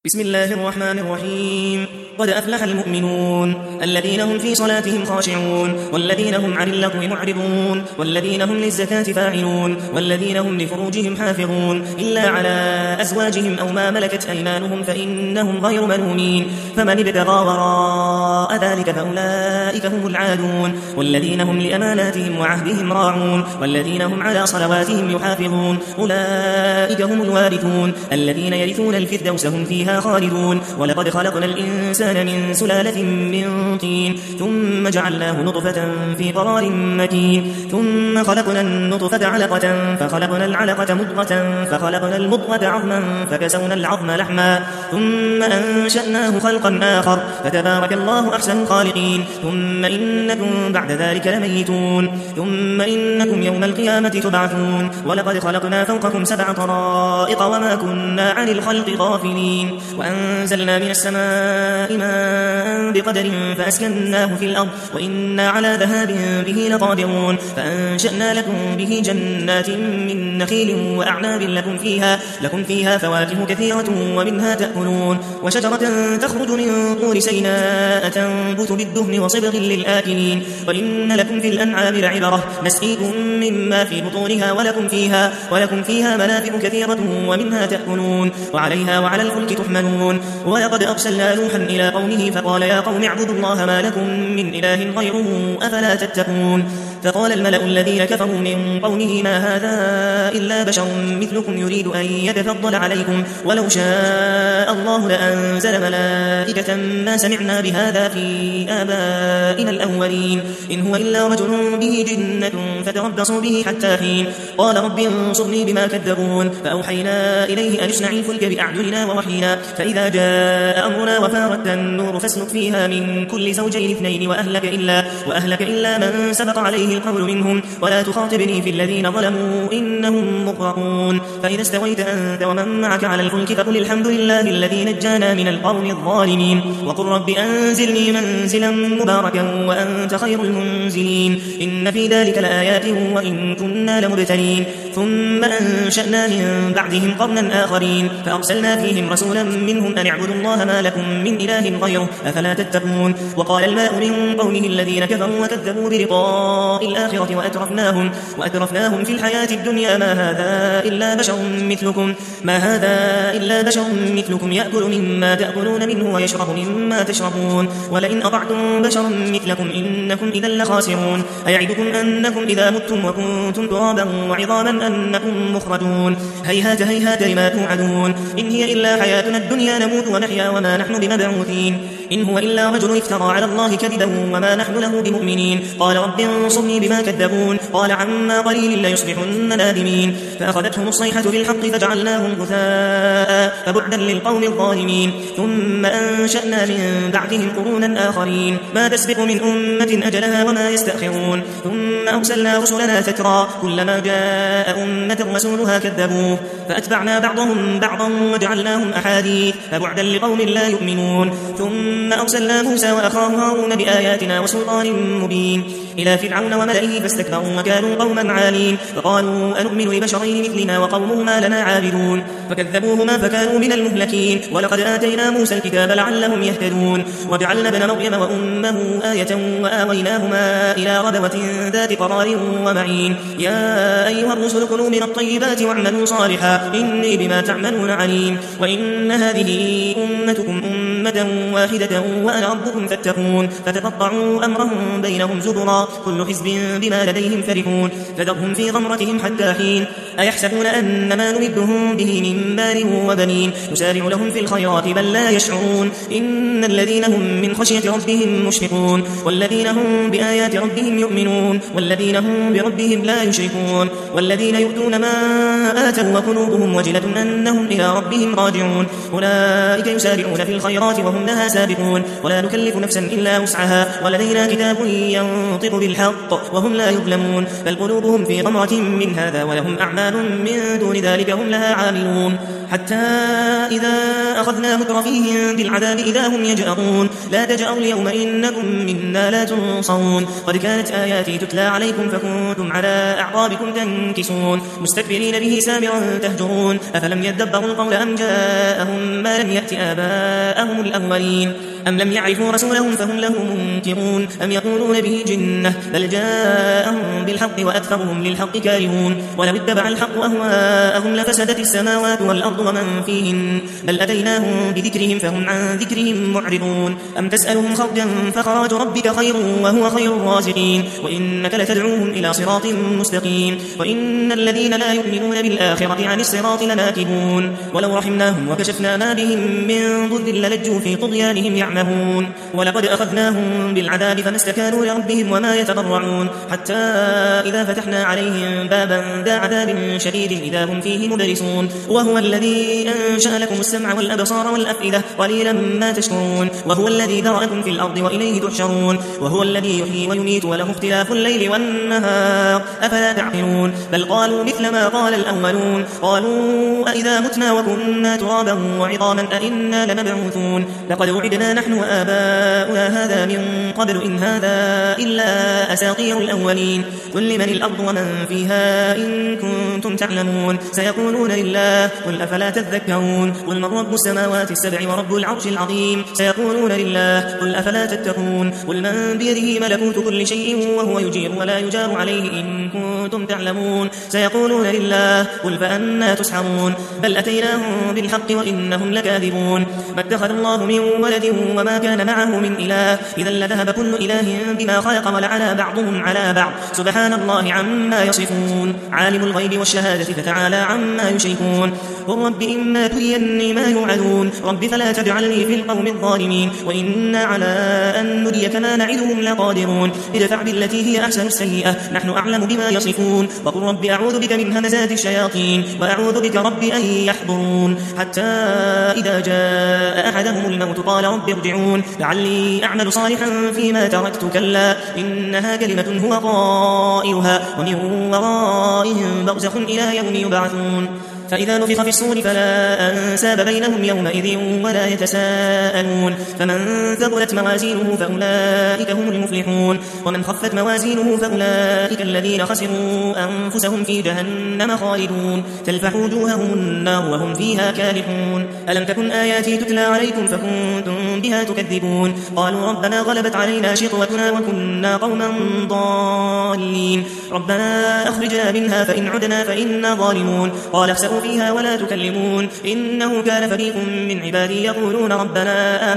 بسم الله الرحمن الرحيم. قد أفلح المؤمنون الذين هم في صلاتهم خاشعون والذين هم عن اللغو معرضون والذين هم للزكاة فاعلون والذين هم لفروجهم حافظون إلا على أزواجهم أو ما ملكت أيمانهم فإنهم غير ملومين فمن ابتغى وراء ذلك فأولئك هم العادون والذين هم لأماناتهم وعهدهم راعون والذين هم على صلواتهم يحافظون أولئك هم الوارثون الذين يرثون الفردوس هم فيها خالدون. ولقد خلقنا الإنسان من سلالة من طين ثم جعلناه نطفة في قرار مكين ثم خلقنا النطفة علقة فخلقنا العلقة مضغة فخلقنا المضغة عظما فكسونا العظم لحما ثم أنشأناه خلقا آخر فتبارك الله أحسن الخالقين. ثم إنكم بعد ذلك لميتون ثم إنكم يوم القيامة تبعثون. ولقد خلقنا فوقكم 7 طرائق وما كنا عن الخلق غافلين وأنزلنا من السماء ماء بقدر فأسكناه في الأرض وإنا على ذهاب به لقادرون فأنشأنا لكم به جنات من نخيل وأعناب لكم فيها فواكه كثيرة ومنها تأكلون وشجرة تخرج من طور سيناء تنبت بالدهن وصبغ للآكلين وإن لكم في الأنعام لعبرة نسقيكم مما في بطونها ولكم فيها منافع كثيرة ومنها تأكلون وعليها وعلى الفلك تحملون. ولقد أرسلنا نوحا إلى قومه فقال يا قوم اعبدوا الله ما لكم من إله غيره أفلا تتقون. فقال الملأ الذين كفروا من قومه ما هذا إلا بشر مثلكم يريد أن يتفضل عليكم ولو شاء الله لأنزل ملائكة ما سمعنا بهذا في آبائنا الأولين إن هو إلا رجل به جنة فتربصوا به حتى حين. قال رب انصرني بما كذبون فأوحينا إليه أن اصنع الفلك بأعيننا ووحينا فإذا جاء أمرنا وفارت النور فاسلك فيها من كل زوجين 2 وأهلك إلا من سبق عليه القول منهم ولا تخاطبني في الذين ظلموا إنهم مغرقون. فإذا استويت أنت ومن معك على الفلك فقل الحمد لله الذي نجانا من القوم الظالمين وقل رب أنزلني منزلا مباركا وأنت خير المنزلين إن في ذلك لآيات وإن كنا لمبتلين. ثم أنشأنا من بعدهم قرنا آخرين فأرسلنا فيهم رسولا منهم أن اعبدوا الله ما لكم من إله غيره أفلا تتقون. وقال الملأ من قومه الذين كفروا وكذبوا بلقاء الآخرة وأترفناهم في الحياة الدنيا ما هذا إلا بشر مثلكم يأكل مما تأكلون منه ويشرب مما تشربون ولئن أطعتم بشرا مثلكم إنكم إذا لخاسرون. أيعدكم أنكم إذا متم وكنتم ترابا وعظاما أنكم مخرجون هيهات هيهات لما توعدون إن هي إلا حياتنا الدنيا نموت ونحيا وما نحن بمبعوثين إن هو إلا رجل افترى على الله كذبا وما نحن له بمؤمنين. قال رب انصرني بما كذبون قال عما قليل ليصبحن نادمين فأخذتهم الصيحة بالحق فجعلناهم غثاء فبعدا للقوم الظالمين. ثم أنشأنا من بعدهم قرونا آخرين ما تسبق من أمة أجلها وما يستأخرون ثم أرسلنا رسلنا تترى كلما جاء أمة رسولها كذبوه فأتبعنا بعضهم بعضا وجعلناهم أحاديث فبعدا لقوم لا يؤمنون. ثم أرسلنا موسى وأخاه هارون بآياتنا وسلطان مبين إلى فرعون وملئه فاستكبروا وكانوا قوما عالين فقالوا أنؤمن لبشرين مثلنا وقومهما لنا عابدون فكذبوهما فكانوا من المهلكين. ولقد آتينا موسى الكتاب لعلهم يهتدون وجعلنا ابن مريم وأمه آية وآويناهما إلى ربوة ذات قرار ومعين. يا أيها الرسل كلوا من الطيبات واعملوا صالحا إني بما تعملون عليم. وإن هذه أمتكم أمة واحدة وأنا ربكم فاتقون فتقطعوا أمرهم بينهم زبرا كل حزب بما لديهم فرحون فذرهم في غمرتهم حتى حين. أيحسبون أن ما نمدهم به من مال وبنين نسارع لهم في الخيرات بل لا يشعرون إن الذين هم من خشية ربهم مشفقون والذين هم بآيات ربهم يؤمنون والذين هم بربهم لا يشركون والذين يؤتون ما آتوا وقلوبهم وجلة أنهم إلى ربهم راجعون أولئك يسارعون في الخيرات وهم لها سابقون ولا نكلف نفسا إلا وسعها ولدينا كتاب ينطق بالحق وهم لا يظلمون بل قلوبهم في غمرة من هذا ولهم أعمال من دون ذلك هم لها عاملون حتى إذا أخذنا مترفيهم بالعذاب إذا هم يجأرون لا تجأروا اليوم إنكم منا لا تنصرون قد كانت آياتي تتلى عليكم فكنتم على أعقابكم تنكسون مستكبرين به سامرا تهجرون أفلم يدبروا القول أم جاءهم ما لم يأت آباءهم الأولين أم لم يعرفوا رسولهم فهم له منكرون أم يقولون به جنة بل جاءهم بالحق وأكثرهم للحق كارهون ولو اتبع الحق أهواءهم لفسدت السماوات والأرض ومن فيهن بل أتيناهم بذكرهم فهم عن ذكرهم معرضون أم تسألهم خرجا فخراج ربك خير وهو خير الرازقين وإنك لتدعوهم إلى صراط مستقيم وإن الذين لا يؤمنون بالآخرة عن الصراط لناكبون ولو رحمناهم وكشفنا ما بهم من ضر للجوا في طغيانهم يعمهون ولقد أخذناهم بالعذاب فما استكانوا لربهم وما يتضرعون حتى إذا فتحنا عليهم بابا ذا عذاب شديد إذا هم فيه مبلسون وهو الذي أنشأ لكم السمع والأبصار والأفئدة قليلا ما تشكرون وهو الذي ذرأكم في الأرض وإليه تحشرون وهو الذي يحيي ويميت وله اختلاف الليل والنهار أفلا تعقلون بل قالوا مثل ما قال الأولون قالوا أئذا متنا وكنا ترابا وعظاما أئنا لمبعوثون لقد وعدنا نحن وآباؤنا هذا من قبل إن هذا إلا أساطير الأولين قل لمن الأرض ومن فيها إن كنتم تعلمون سيقولون لله قل أفلا تذكرون قل من رب السماوات السبع ورب العرش العظيم سيقولون لله قل أفلا تتقون قل من بيده ملكوت كل شيء وهو يجير ولا يجار عليه إن كنتم تعلمون سيقولون لله قل فأنا تسحرون بل أتيناهم بالحق وإنهم لكاذبون ما اتخذ الله من ولد وما كان معه من إله إذا لذهب كل إله بما خلق ولعلى بعضهم على بعض سبحان الله عما يصفون عالم الغيب والشهادة فتعالى عما يشركون قل رب إما تريني ما يوعدون رب فلا تجعلني في القوم الظالمين وإنا على أن نريك ما نعدهم لقادرون ادفع بالتي هي أحسن السيئة نحن أعلم بما يصفون وقل رب أعوذ بك من همزات الشياطين وأعوذ بك رب أن يحضرون حتى إذا جاء أحدهم الموت قال رب ارجعون لعلي أعمل صالحا فيما تركت كلا إنها كلمة هو قائلها ومن ورائهم برزخ إلى يوم يبعثون فإذا نفخ في الصور فلا أنساب بينهم يومئذ ولا يتساءلون فمن ثقلت موازينه فأولئك هم المفلحون ومن خفت موازينه فأولئك الذين خسروا أنفسهم في جهنم خالدون تلفح وجوههم النار وهم فيها كالحون ألم تكن آياتي تتلى عليكم فكنتم بها تكذبون قالوا ربنا غلبت علينا شقوتنا وكنا قوما ضالين ربنا أخرجنا منها فإن عدنا فإنا ظالمون قال اخسئوا فيها ولا تكلمون إنه كان فريق من عبادي يقولون ربنا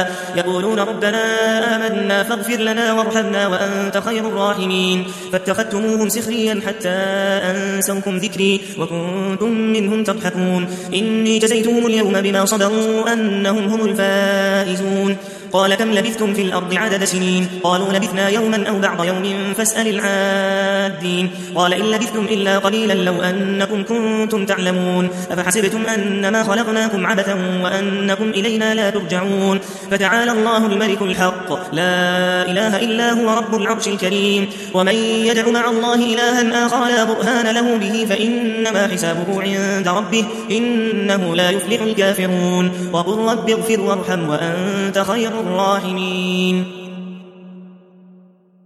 آمنا فاغفر لنا وارحمنا وأنت خير الراحمين فاتخذتموهم سخريا حتى أنسوكم ذكري وكنتم منهم تضحكون إني جزيتهم اليوم بما صبروا أنهم هم الفائزون قال كم لبثتم في الأرض عدد سنين قالوا لبثنا يوما أو بعض يوم فاسأل العادين قال إن لبثتم إلا قليلا لو أنكم كنتم تعلمون أفحسبتم أنما خلقناكم عبثا وأنكم إلينا لا ترجعون فتعالى الله الملك الحق لا إله إلا هو رب العرش الكريم ومن يدع مع الله إلها آخر لا برهان له به فإنما حسابه عند ربه إنه لا يفلح الكافرون وقل رب اغفر وارحم وأنت خير الراحمين